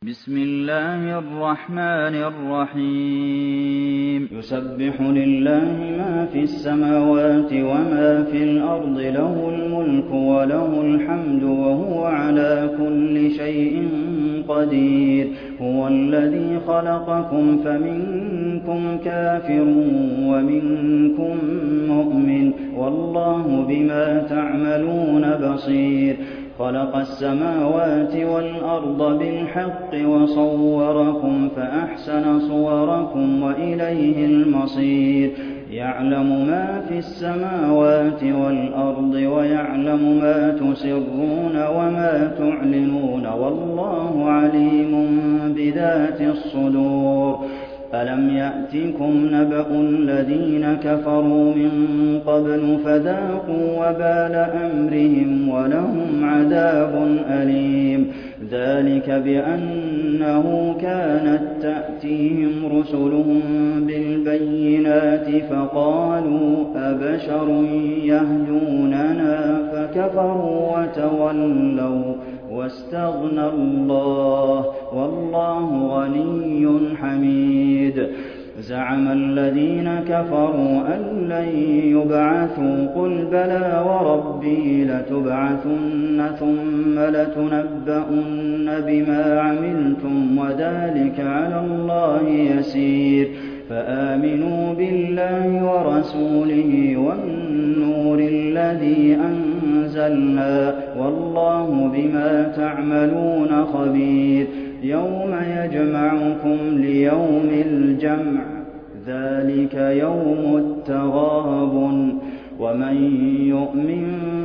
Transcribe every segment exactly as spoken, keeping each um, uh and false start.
بسم الله الرحمن الرحيم يسبح لله ما في السماوات وما في الأرض له الملك وله الحمد وهو على كل شيء قدير هو الذي خلقكم فمنكم كافر ومنكم مؤمن والله بما تعملون بصير خلق السماوات والأرض بالحق وصوركم فأحسن صوركم وإليه المصير يعلم ما في السماوات والأرض ويعلم ما تسرون وما تعلنون والله عليم بذات الصدور ألم يأتكم نبأ الذين كفروا من قبل فذاقوا وبال أمرهم ولهم عذاب أليم ذلك بأنه كانت تأتيهم رسلهم بالبينات فقالوا أبشر يهدوننا فكفروا وتولوا واستغنى الله والله غني حميد زعم الذين كفروا أن لن يبعثوا قل بلى وربي لتبعثن ثم لتنبؤن بما عملتم وذلك على الله يسير فآمنوا بالله ورسوله والنور الذي أنزلنا والله بما تعملون خبير يوم يجمعكم ليوم الجمع ذلك يوم التغابن ومن يؤمن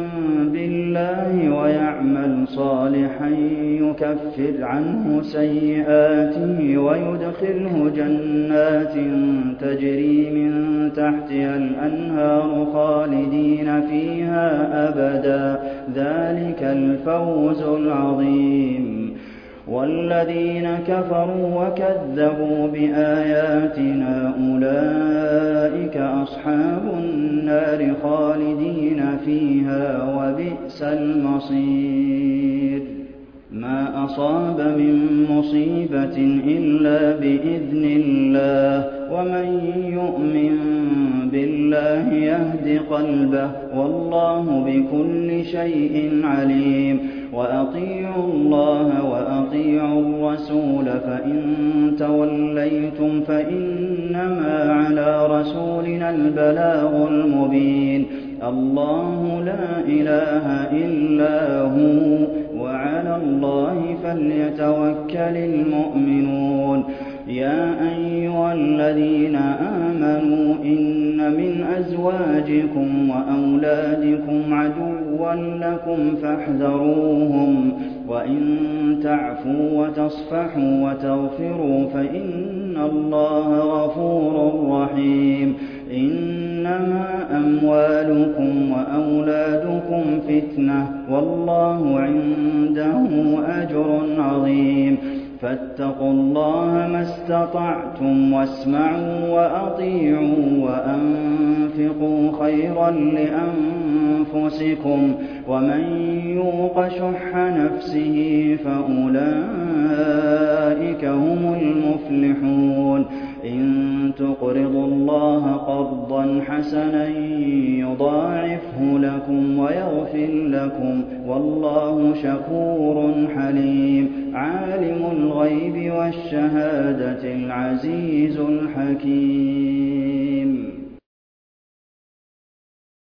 بالله ويعمل صالحا يكفر عنه سيئاته ويدخله جنات تجري من تحتها الأنهار خالدين فيها أبدا ذلك الفوز العظيم والذين كفروا وكذبوا بآياتنا أولئك أصحاب النار خالدين فيها وبئس المصير ما أصاب من مصيبة إلا بإذن الله ومن يؤمن بالله يهد قلبه والله بكل شيء عليم وأطيعوا الله وأطيعوا الرسول فإن توليتم فإنما على رسولنا البلاغ المبين الله لا إله إلا هو وعلى الله فليتوكل المؤمنون يا أيها الذين آمنوا إن من أزواجكم وأولادكم عدوا لكم فاحذروهم وإن تعفوا وتصفحوا وتغفروا فإن الله غفور رحيم إنما أموالكم وأولادكم فتنة والله عنده أجر عظيم فاتقوا الله ما استطعتم واسمعوا وأطيعوا وأنفقوا خيرا لأنفسكم ومن يوق شح نفسه فأولئك هم المفلحون إن تقرضوا الله قرضا حسنا يضاعفه لكم ويغفر لكم والله شكور حليم عالم الغيب والشهادة العزيز الحكيم